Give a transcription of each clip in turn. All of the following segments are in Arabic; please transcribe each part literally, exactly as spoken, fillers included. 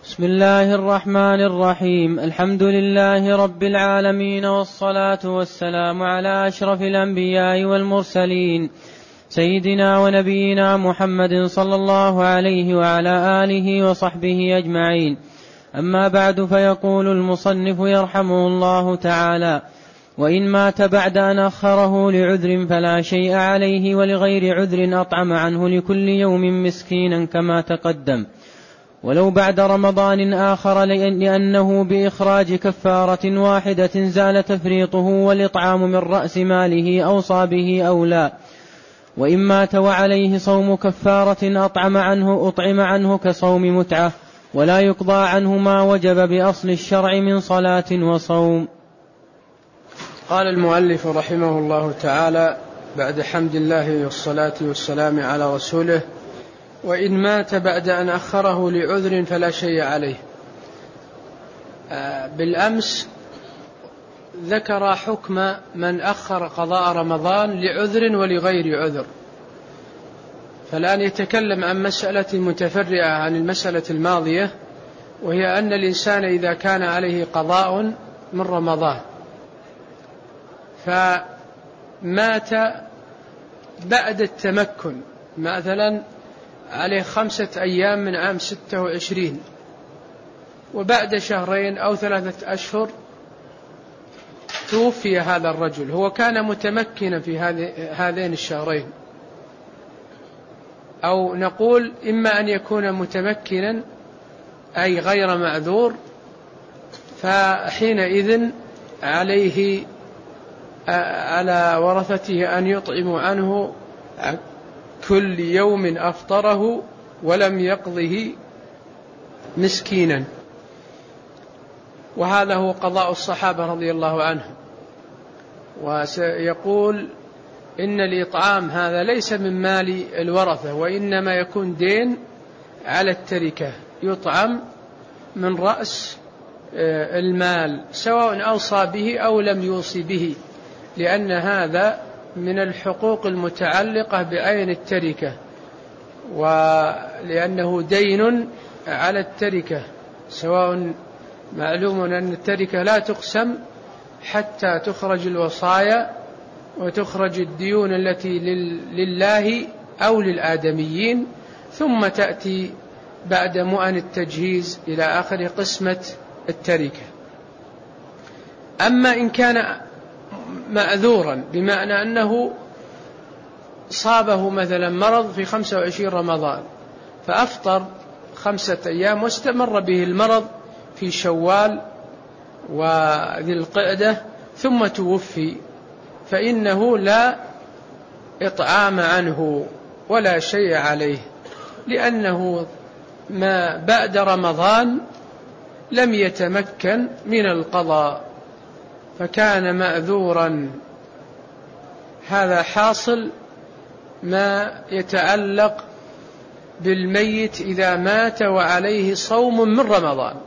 بسم الله الرحمن الرحيم. الحمد لله رب العالمين، والصلاة والسلام على أشرف الأنبياء والمرسلين، سيدنا ونبينا محمد صلى الله عليه وعلى آله وصحبه أجمعين. أما بعد، فيقول المصنف يرحمه الله تعالى: وإن مات بعد أن أخره لعذر فلا شيء عليه، ولغير عذر أطعم عنه لكل يوم مسكينا كما تقدم، ولو بعد رمضان آخر، لأنه بإخراج كفارة واحدة زال تفريطه، والإطعام من رأس ماله أوصى به أو لا. وإن مات وعليه صوم كفارة أطعم عنه أطعم عنه كصوم متعة، ولا يقضى عنه ما وجب بأصل الشرع من صلاة وصوم. قال المؤلف رحمه الله تعالى بعد حمد الله والصلاة والسلام على رسوله: وإن مات بعد أن أخره لعذر فلا شيء عليه. بالأمس ذكر حكم من أخر قضاء رمضان لعذر ولغير عذر، فالآن يتكلم عن مسألة متفرعة عن المسألة الماضية، وهي أن الإنسان إذا كان عليه قضاء من رمضان فمات بعد التمكن، مثلا عليه خمسة أيام من عام ستة وعشرين، وبعد شهرين أو ثلاثة أشهر توفي هذا الرجل، هو كان متمكنا في هذين الشهرين، أو نقول إما أن يكون متمكنا أي غير معذور، فحينئذ عليه على ورثته أن يطعموا عنه كل يوم أفطره ولم يقضه مسكينا. وهذا هو قضاء الصحابة رضي الله عنهم. وسيقول إن الإطعام هذا ليس من مال الورثة، وإنما يكون دين على التركة، يطعم من رأس المال سواء أوصى به أو لم يوصي به، لأن هذا من الحقوق المتعلقة بعين التركة، ولأنه دين على التركة، سواء معلوم أن التركة لا تقسم حتى تخرج الوصايا وتخرج الديون التي لله أو للآدميين، ثم تأتي بعد مؤن التجهيز إلى آخر قسمة التركة. أما إن كان معذورا، بمعنى أنه صابه مثلا مرض في خمسة وعشرين رمضان فأفطر خمسة أيام واستمر به المرض في شوال وذي القعدة ثم توفي، فإنه لا إطعام عنه ولا شيء عليه، لأنه ما بعد رمضان لم يتمكن من القضاء فكان معذورا. هذا حاصل ما يتعلق بالميت إذا مات وعليه صوم من رمضان.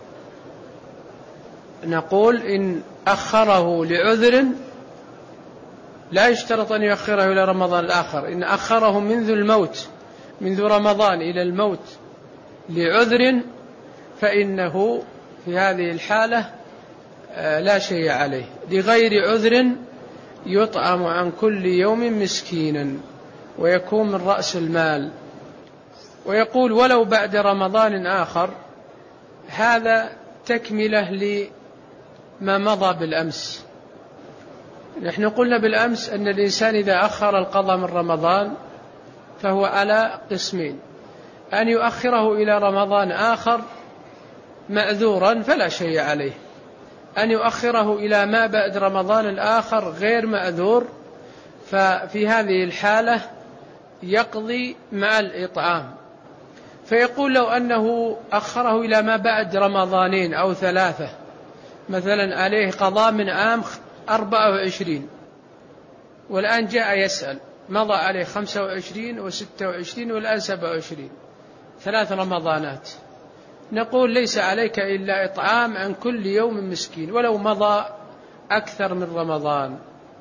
نقول إن أخره لعذر لا يشترط أن يؤخره إلى رمضان الآخر، إن أخره منذ الموت منذ رمضان إلى الموت لعذر فإنه في هذه الحالة لا شيء عليه. لغير عذر يطعم عن كل يوم مسكينا ويكون من رأس المال. ويقول: ولو بعد رمضان آخر، هذا تكملة لما مضى بالأمس. نحن قلنا بالأمس أن الإنسان إذا أخر القضاء من رمضان فهو على قسمين: أن يؤخره إلى رمضان آخر معذورا فلا شيء عليه، أن يؤخره إلى ما بعد رمضان الآخر غير معذور، ففي هذه الحالة يقضي مع الإطعام. فيقول: لو أنه أخره إلى ما بعد رمضانين أو ثلاثة، مثلا عليه قضاء من عام أربعة وعشرين والآن جاء يسأل، مضى عليه خمسة وعشرين وستة وعشرين والآن سبعة وعشرين، ثلاث رمضانات، نقول: ليس عليك إلا إطعام عن كل يوم مسكين ولو مضى أكثر من رمضان.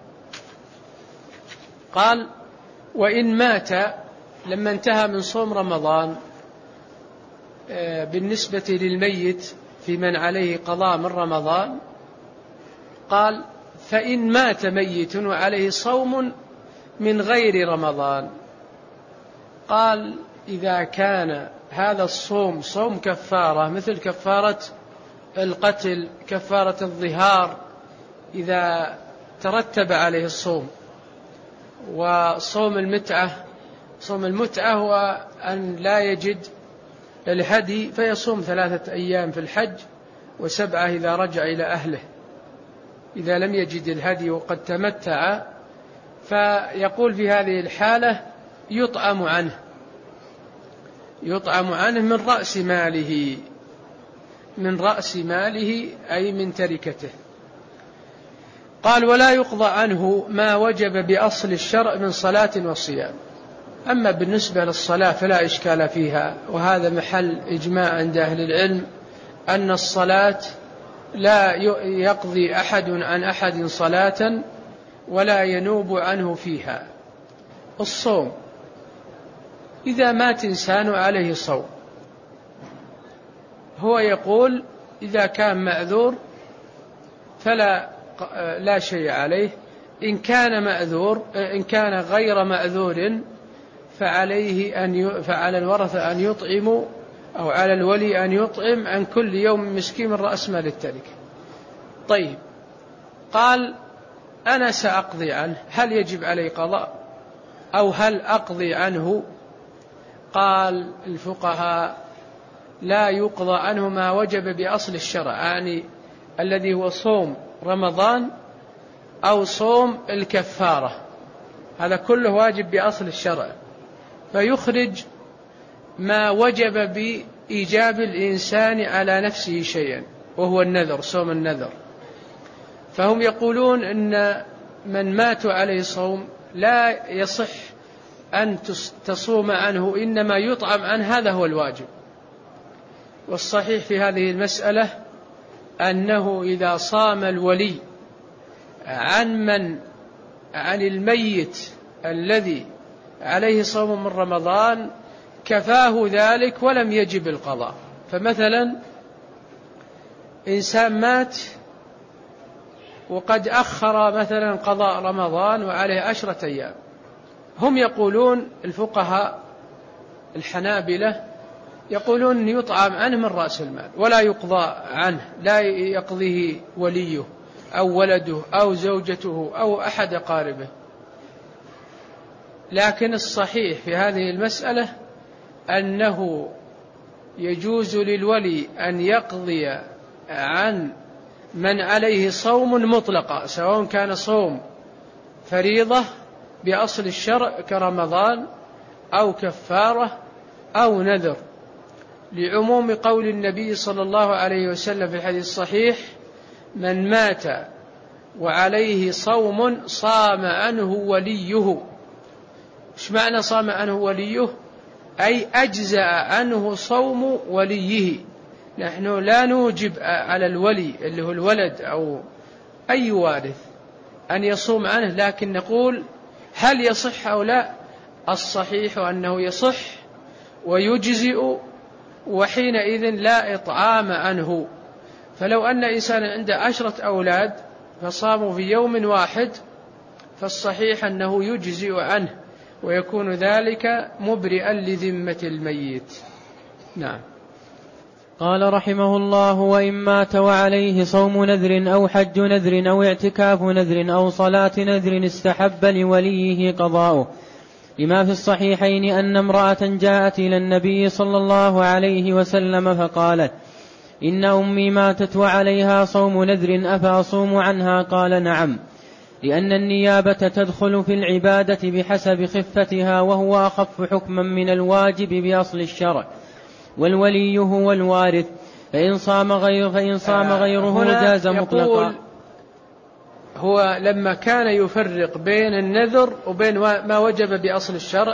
قال: وإن مات لما انتهى من صوم رمضان بالنسبة للميت في من عليه قضاء من رمضان، قال فإن مات ميت وعليه صوم من غير رمضان، قال إذا كان هذا الصوم صوم كفارة مثل كفارة القتل، كفارة الظهار إذا ترتب عليه الصوم، وصوم المتعة، صوم المتعة هو أن لا يجد الهدي فيصوم ثلاثة أيام في الحج وسبعة إذا رجع إلى أهله إذا لم يجد الهدي وقد تمتع، فيقول في هذه الحالة يطعم عنه يطعم عنه من رأس ماله من رأس ماله أي من تركته. قال ولا يقضى عنه ما وجب بأصل الشرع من صلاة وصيام. أما بالنسبة للصلاة فلا إشكال فيها، وهذا محل إجماع عند أهل العلم أن الصلاة لا يقضي أحد عن أحد صلاة ولا ينوب عنه فيها. الصوم إذا مات إنسان عليه صوم، هو يقول إذا كان معذور فلا لا شيء عليه، إن كان معذور إن كان غير معذور فعليه أن فعلى الورثة أن يطعموا أو على الولي أن يطعم عن كل يوم مسكين من رأس مال التركة. طيب، قال أنا سأقضي عنه، هل يجب علي قضاء أو هل أقضي عنه؟ قال الفقهاء لا يقضى عنه ما وجب بأصل الشرع، يعني الذي هو صوم رمضان أو صوم الكفارة، هذا كله واجب بأصل الشرع، فيخرج ما وجب بإيجاب الإنسان على نفسه شيئا وهو النذر، صوم النذر. فهم يقولون إن من مات عليه صوم لا يصح أن تصوم عنه، إنما يطعم عنه، هذا هو الواجب. والصحيح في هذه المسألة أنه إذا صام الولي عن من عن الميت الذي عليه صوم من رمضان كفاه ذلك ولم يجب القضاء. فمثلا إنسان مات وقد أخر مثلا قضاء رمضان وعليه عشرة أيام، هم يقولون الفقهاء الحنابلة يقولون يطعم عنه من رأس المال ولا يقضى عنه، لا يقضيه وليه أو ولده أو زوجته أو أحد أقاربه. لكن الصحيح في هذه المسألة أنه يجوز للولي أن يقضي عن من عليه صوم مطلقا، سواء كان صوم فريضة بأصل الشرع كرمضان أو كفارة أو نذر، لعموم قول النبي صلى الله عليه وسلم في الحديث الصحيح: من مات وعليه صوم صام عنه وليه. إيش معنى صام عنه وليه؟ أي أجزأ عنه صوم وليه. نحن لا نوجب على الولي اللي هو الولد أو أي وارث أن يصوم عنه، لكن نقول هل يصح أو لا؟ الصحيح أنه يصح ويجزئ، وحينئذ لا إطعام عنه. فلو أن إنسان عنده عشرة أولاد فصاموا في يوم واحد فالصحيح أنه يجزئ عنه ويكون ذلك مبرئا لذمة الميت. نعم. قال رحمه الله: وإن مات وعليه صوم نذر أو حج نذر أو اعتكاف نذر أو صلاة نذر استحب لوليه قضاؤه، لما في الصحيحين أن امرأة جاءت إلى النبي صلى الله عليه وسلم فقالت: إن أمي ماتت وعليها صوم نذر أفأصوم عنها؟ قال: نعم، لأن النيابة تدخل في العبادة بحسب خفتها، وهو أخف حكما من الواجب بأصل الشرع، والولي هو الوارث، فإن صام غيره فإن صام غيره جاز مطلقا. هو لما كان يفرق بين النذر وبين ما وجب بأصل الشرع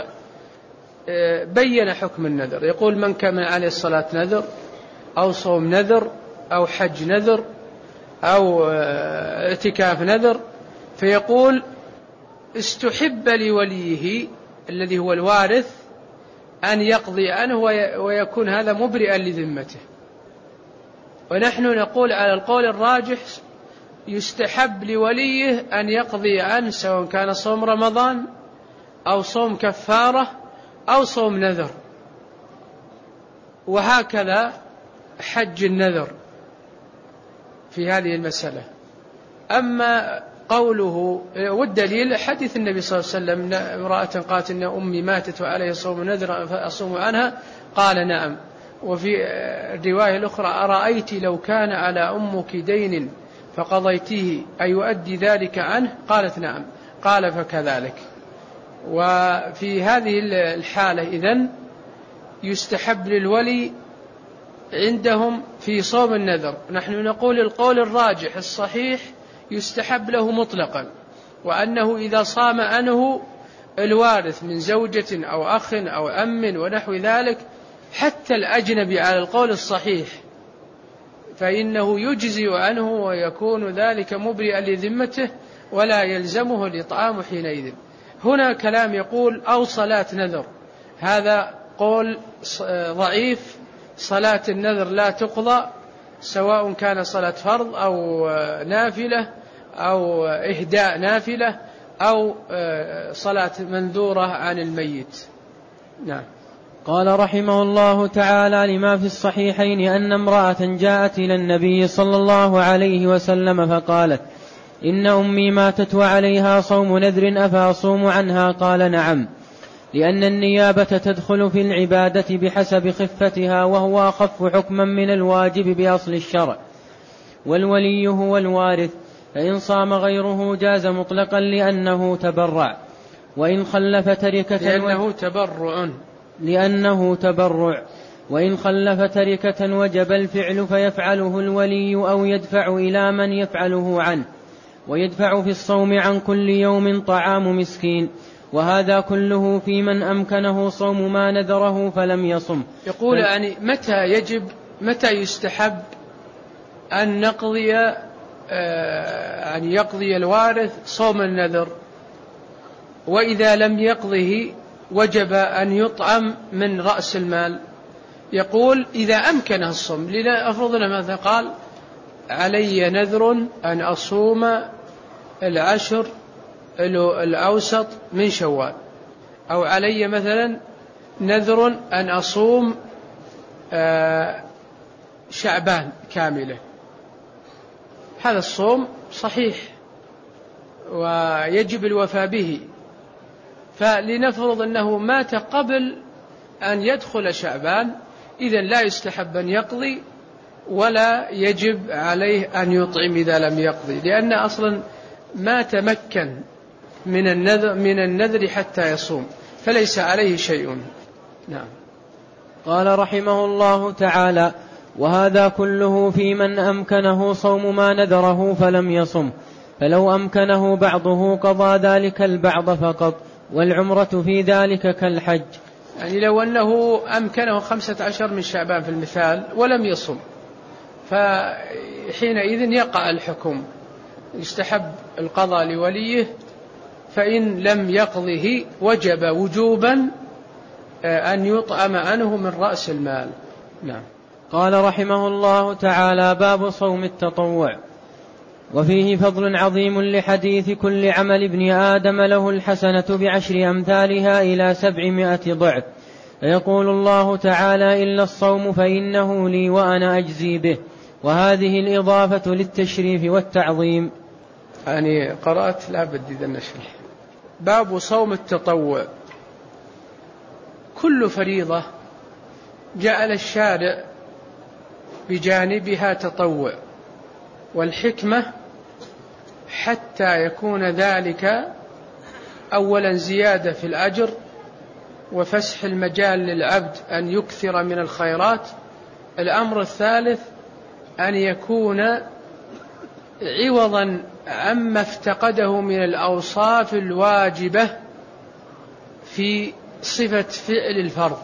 بين حكم النذر، يقول: من كان عليه الصلاة نذر أو صوم نذر أو حج نذر أو اعتكاف نذر، فيقول: استحب لوليه الذي هو الوارث أن يقضي عنه ويكون هذا مبرئا لذمته. ونحن نقول على القول الراجح يستحب لوليه أن يقضي عنه، سواء كان صوم رمضان أو صوم كفارة أو صوم نذر، وهكذا حج النذر في هذه المسألة. أما قوله والدليل حديث النبي صلى الله عليه وسلم: امرأة قالت إن أمي ماتت وعليها صوم نذر فأصوم عنها، قال: نعم. وفي الرواية الأخرى: أرأيت لو كان على أمك دين فقضيته أيؤدي ذلك عنه؟ قالت: نعم. قال: فكذلك. وفي هذه الحالة إذن يستحب للولي عندهم في صوم النذر. نحن نقول القول الراجح الصحيح يستحب له مطلقا، وأنه إذا صام عنه الوارث من زوجة أو أخ أو أم ونحو ذلك، حتى الأجنبي على القول الصحيح، فإنه يجزي عنه ويكون ذلك مبرئا لذمته ولا يلزمه الإطعام حينئذ. هنا كلام يقول: أو صلاة نذر، هذا قول ضعيف. صلاة النذر لا تقضى، سواء كان صلاة فرض أو نافلة أو إهداء نافلة أو صلاة منذورة عن الميت. نعم. قال رحمه الله تعالى: لما في الصحيحين أن امرأة جاءت إلى النبي صلى الله عليه وسلم فقالت: إن أمي ماتت وعليها صوم نذر أفأصوم عنها؟ قال: نعم، لأن النيابة تدخل في العبادة بحسب خفتها، وهو أخف حكما من الواجب بأصل الشرع، والولي هو الوارث، فإن صام غيره جاز مطلقا لأنه تبرع، وإن خلف تركة لأنه تبرع لأنه تبرع وإن خلف تركة وجب الفعل فيفعله الولي أو يدفع إلى من يفعله عنه، ويدفع في الصوم عن كل يوم طعام مسكين، وهذا كله في من أمكنه صوم ما نذره فلم يصم. يقول يعني متى يجب متى يستحب أن نقضي آه أن يقضي الوارث صوم النذر، وإذا لم يقضه وجب أن يطعم من رأس المال. يقول إذا أمكنه الصوم، لنفرضنا مثلا قال: علي نذر أن أصوم العشر الأوسط من شوال، أو علي مثلا نذر أن أصوم شعبان كاملة. هذا الصوم صحيح ويجب الوفاء به، فلنفرض أنه مات قبل أن يدخل شعبان، إذن لا يستحب أن يقضي ولا يجب عليه أن يطعم إذا لم يقضي، لأن أصلا ما تمكن من النذر, من النذر حتى يصوم، فليس عليه شيء. نعم. قال رحمه الله تعالى: وهذا كله في من أمكنه صوم ما نذره فلم يصم، فلو أمكنه بعضه قضى ذلك البعض فقط، والعمرة في ذلك كالحج. يعني لو أنه أمكنه خمسة عشر من شعبان في المثال ولم يصم، فحينئذ يقع الحكم، يستحب القضاء لوليه، فإن لم يقضه وجب وجوبا أن يطعم عنه من رأس المال. نعم. قال رحمه الله تعالى: باب صوم التطوع. وفيه فضل عظيم لحديث: كل عمل ابن آدم له الحسنة بعشر أمثالها إلى سبعمائة ضعف، فيقول الله تعالى: إلا الصوم فإنه لي وأنا أجزي به. وهذه الإضافة للتشريف والتعظيم. يعني قرأت لا بدي ذا نشرح. باب صوم التطوع. كل فريضة جعل الشارع بجانبها تطوع، والحكمة حتى يكون ذلك أولا زيادة في الأجر، وفسح المجال للعبد أن يكثر من الخيرات. الأمر الثالث أن يكون عوضا عما افتقده من الأوصاف الواجبة في صفة فعل الفرض،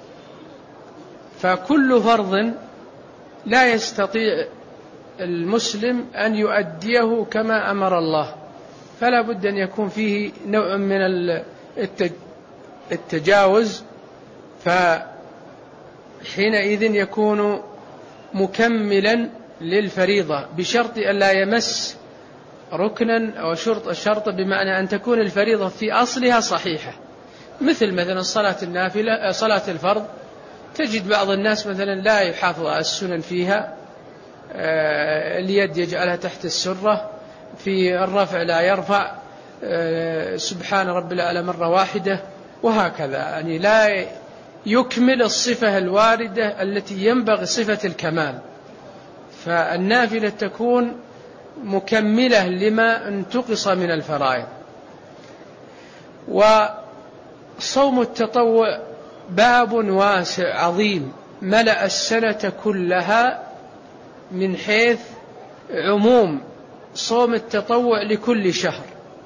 فكل فرض لا يستطيع المسلم أن يؤديه كما أمر الله، فلا بد أن يكون فيه نوع من التجاوز فحينئذ يكون مكملا للفريضة بشرط أن لا يمس ركنا أو شرط الشرط، بمعنى أن تكون الفريضة في أصلها صحيحة، مثل مثلا صلاة النافلة صلاة الفرض، تجد بعض الناس مثلا لا يحافظ على السنن فيها، اليد يجعلها تحت السرة، في الرفع لا يرفع، سبحان رب الأعلى مرة واحدة، وهكذا، يعني لا يكمل الصفة الواردة التي ينبغي صفة الكمال. فالنافلة تكون مكملة لما انتقص من الفرائض. وصوم التطوع باب واسع عظيم ملأ السنة كلها، من حيث عموم صوم التطوع لكل شهر،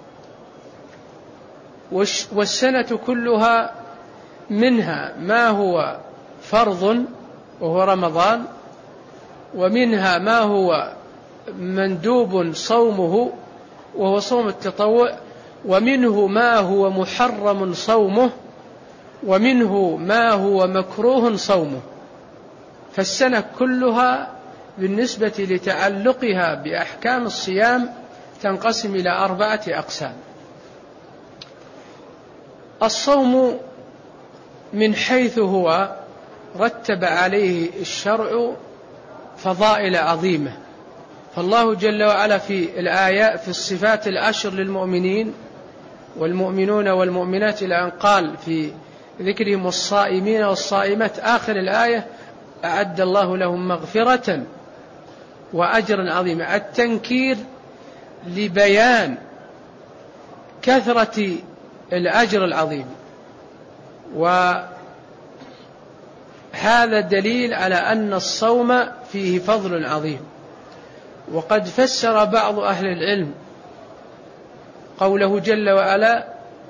والسنة كلها منها ما هو فرض وهو رمضان، ومنها ما هو مندوب صومه وهو صوم التطوع، ومنه ما هو محرم صومه، ومنه ما هو مكروه صومه. فالسنة كلها بالنسبة لتعلقها بأحكام الصيام تنقسم إلى أربعة أقسام. الصوم من حيث هو رتب عليه الشرع فضائل عظيمة، فالله جل وعلا في الآية في الصفات العشر للمؤمنين والمؤمنون والمؤمنات إلى أن قال في ذكرهم والصائمين والصائمات آخر الآية أعد الله لهم مغفرة وأجرا عظيما، التنكير لبيان كثرة الأجر العظيم، وهذا دليل على أن الصوم فيه فضل عظيم. وقد فسر بعض أهل العلم قوله جل وعلا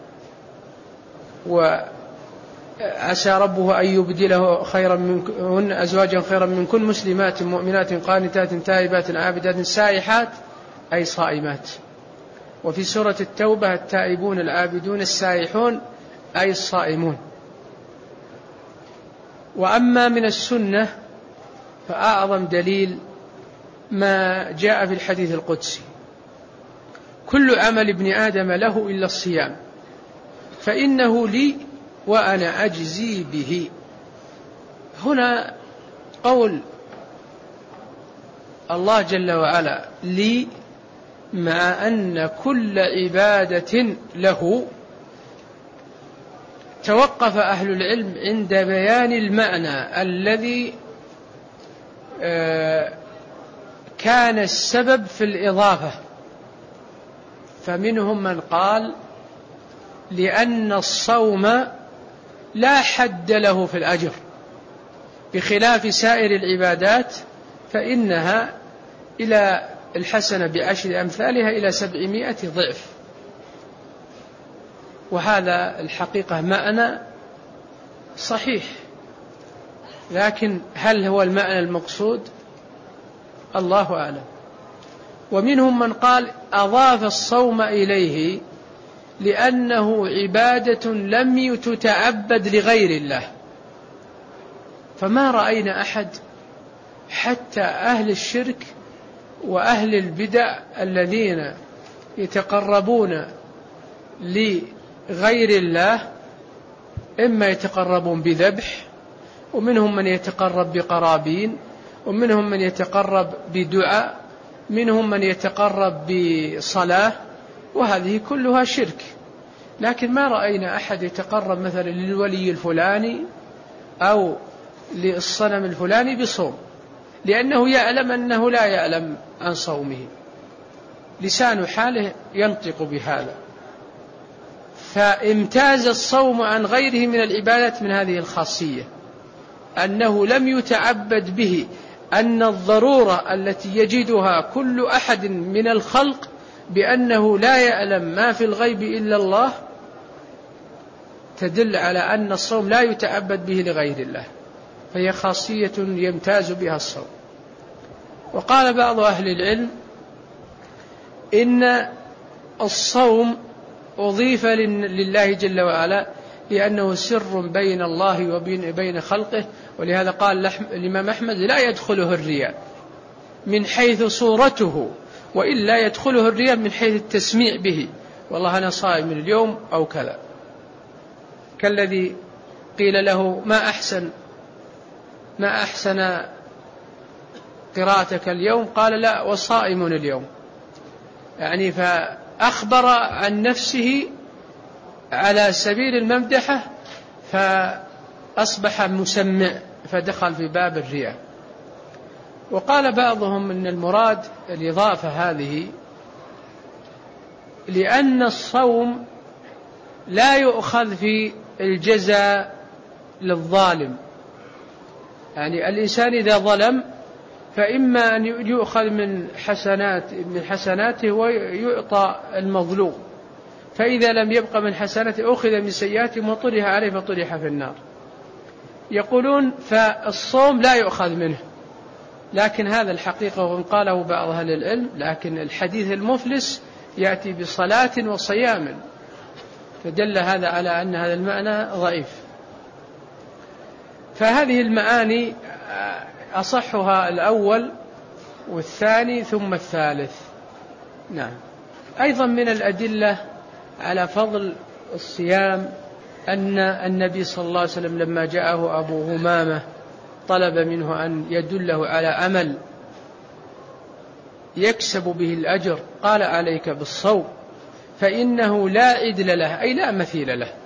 وعسى ربه أن يبدله خيرا منهن أزواجا خيرا منكن مسلمات مؤمنات قانتات تائبات عابدات سائحات أي صائمات. وفي سورة التوبة التائبون العابدون السائحون أي الصائمون. وأما من السنة فأعظم دليل ما جاء في الحديث القدسي: كل عمل ابن آدم له إلا الصيام فإنه لي وأنا أجزي به. هنا قول الله جل وعلا لي، مع أن كل عبادة له. توقف أهل العلم عند بيان المعنى الذي كان السبب في الإضافة، فمنهم من قال لأن الصوم لا حد له في الأجر، بخلاف سائر العبادات فإنها إلى الحسنة بعشر أمثالها إلى سبعمائة ضعف. وهذا الحقيقة معنى صحيح، لكن هل هو المعنى المقصود؟ الله أعلم. ومنهم من قال أضاف الصوم إليه لأنه عبادة لم تتعبد لغير الله، فما رأينا أحد حتى أهل الشرك وأهل البدع الذين يتقربون لغير الله، إما يتقربون بذبح، ومنهم من يتقرب بقرابين، ومنهم من يتقرب بدعاء، منهم من يتقرب بصلاة، وهذه كلها شرك. لكن ما رأينا أحد يتقرب مثلا للولي الفلاني أو للصنم الفلاني بصوم، لأنه يعلم أنه لا يعلم عن صومه، لسان حاله ينطق بهذا. فامتاز الصوم عن غيره من العبادات من هذه الخاصية، أنه لم يتعبد به، أن الضرورة التي يجدها كل أحد من الخلق بأنه لا يعلم ما في الغيب إلا الله تدل على أن الصوم لا يتعبد به لغير الله، فهي خاصية يمتاز بها الصوم. وقال بعض أهل العلم إن الصوم أضيف لله جل وعلا لأنه سر بين الله وبين بين خلقه. ولهذا قال الإمام أحمد لا يدخله الرياء من حيث صورته، وإلا يدخله الرياء من حيث التسميع به، والله أنا صائم اليوم أو كذا، كالذي قيل له ما أحسن ما أحسن قراءتك اليوم، قال لا وصائم اليوم، يعني فأخبر عن نفسه على سبيل الممدحة فأصبح مسمع فدخل في باب الرياء. وقال بعضهم إن المراد الإضافة هذه لأن الصوم لا يؤخذ في الجزاء للظالم، يعني الإنسان إذا ظلم فإما أن يؤخذ من حسنات من حسناته ويعطى المظلوم، فإذا لم يبق من حسناته أخذ من سيئاته وطرح عليه فطرح في النار. يقولون فالصوم لا يؤخذ منه، لكن هذا الحقيقة وإن قاله بعض أهل العلم، لكن الحديث المفلس يأتي بصلاة وصيام، فدل هذا على أن هذا المعنى ضعيف. فهذه المعاني أصحها الأول والثاني ثم الثالث. نعم. أيضا من الأدلة على فضل الصيام أن النبي صلى الله عليه وسلم لما جاءه أبو همامة طلب منه أن يدله على عمل يكسب به الأجر، قال عليك بالصوم فإنه لا عدل له، أي لا مثيل له.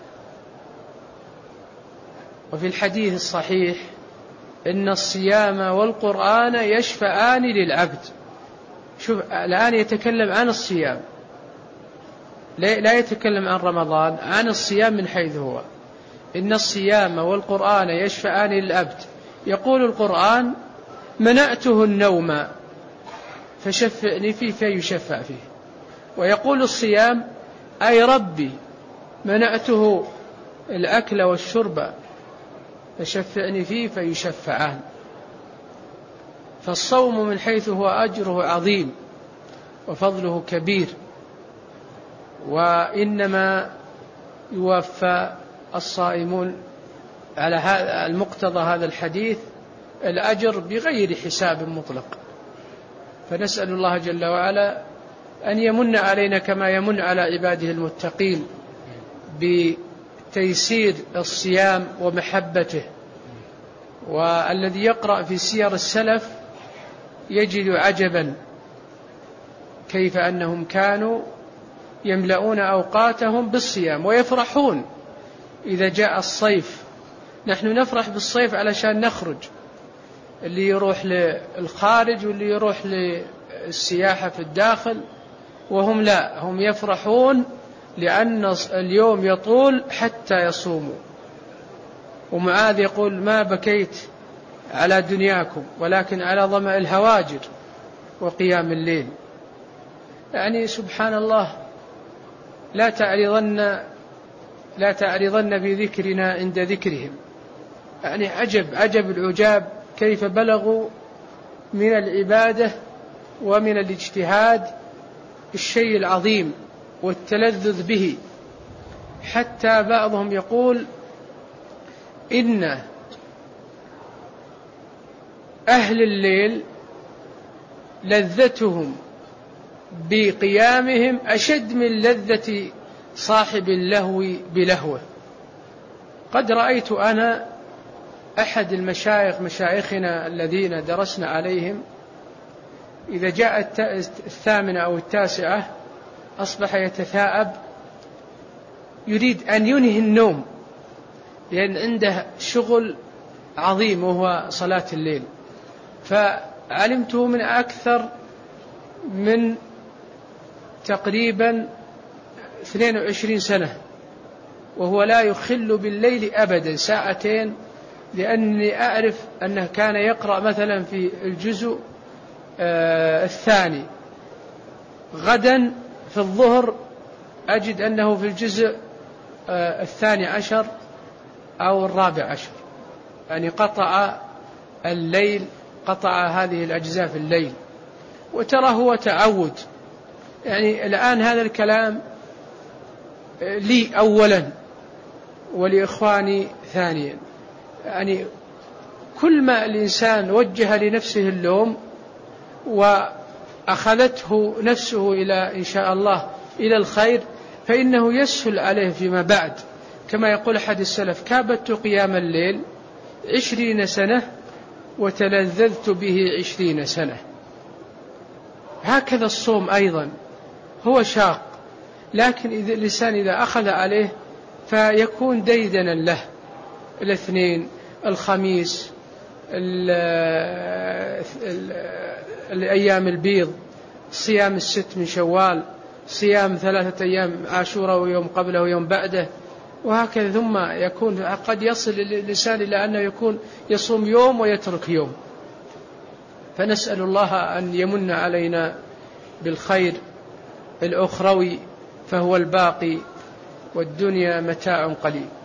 وفي الحديث الصحيح إن الصيام والقرآن يشفعان للعبد. شوف الآن يتكلم عن الصيام، لا يتكلم عن رمضان، عن الصيام من حيث هو. إن الصيام والقرآن يشفعان للعبد. يقول القرآن منعته النوم فشفعني فيه فيشفع فيه، ويقول الصيام أي ربي منعته الأكل والشرب فشفعني فيه فيشفعان. فالصوم من حيث هو أجره عظيم وفضله كبير، وإنما يوفى الصائمون على هذا المقتضى هذا الحديث الأجر بغير حساب مطلق. فنسأل الله جل وعلا أن يمن علينا كما يمن على عباده المتقين بتيسير الصيام ومحبته. والذي يقرأ في سير السلف يجد عجبا كيف أنهم كانوا يملؤون أوقاتهم بالصيام ويفرحون إذا جاء الصيف. نحن نفرح بالصيف علشان نخرج، اللي يروح للخارج واللي يروح للسياحة في الداخل، وهم لا، هم يفرحون لأن اليوم يطول حتى يصوموا. ومعاذ يقول ما بكيت على دنياكم ولكن على ظمأ الهواجر وقيام الليل. يعني سبحان الله، لا تعرضن لا تعرضن بذكرنا عند ذكرهم. يعني عجب عجب العجاب كيف بلغوا من العبادة ومن الاجتهاد الشيء العظيم والتلذذ به، حتى بعضهم يقول إن أهل الليل لذتهم بقيامهم أشد من لذة صاحب اللهو بلهوه. قد رأيت أنا أحد المشايخ مشايخنا الذين درسنا عليهم إذا جاءت الثامنة أو التاسعة أصبح يتثاءب، يريد أن ينهي النوم لأن عنده شغل عظيم وهو صلاة الليل. فعلمته من أكثر من تقريبا اثنين وعشرين سنة وهو لا يخل بالليل أبدا ساعتين، لأني أعرف أنه كان يقرأ مثلا في الجزء آه الثاني، غدا في الظهر أجد أنه في الجزء آه الثاني عشر أو الرابع عشر، يعني قطع الليل، قطع هذه الأجزاء في الليل. وترى هو تعود. يعني الآن هذا الكلام لي أولا، ولإخواني ثانيا. يعني كل ما الإنسان وجه لنفسه اللوم وأخذته نفسه إلى إن شاء الله إلى الخير فإنه يسهل عليه فيما بعد، كما يقول أحد السلف: كابدت قيام الليل عشرين سنة وتلذذت به عشرين سنة. هكذا الصوم أيضا هو شاق، لكن إذا الإنسان إذا أخذ عليه فيكون ديدنا له. الاثنين، الخميس، الأيام البيض، صيام الست من شوال، صيام ثلاثة أيام عاشوراء ويوم قبله ويوم بعده، وهكذا. ثم يكون قد يصل الإنسان إلى أنه يكون يصوم يوم ويترك يوم. فنسأل الله أن يمن علينا بالخير الأخروي فهو الباقي، والدنيا متاع قليل.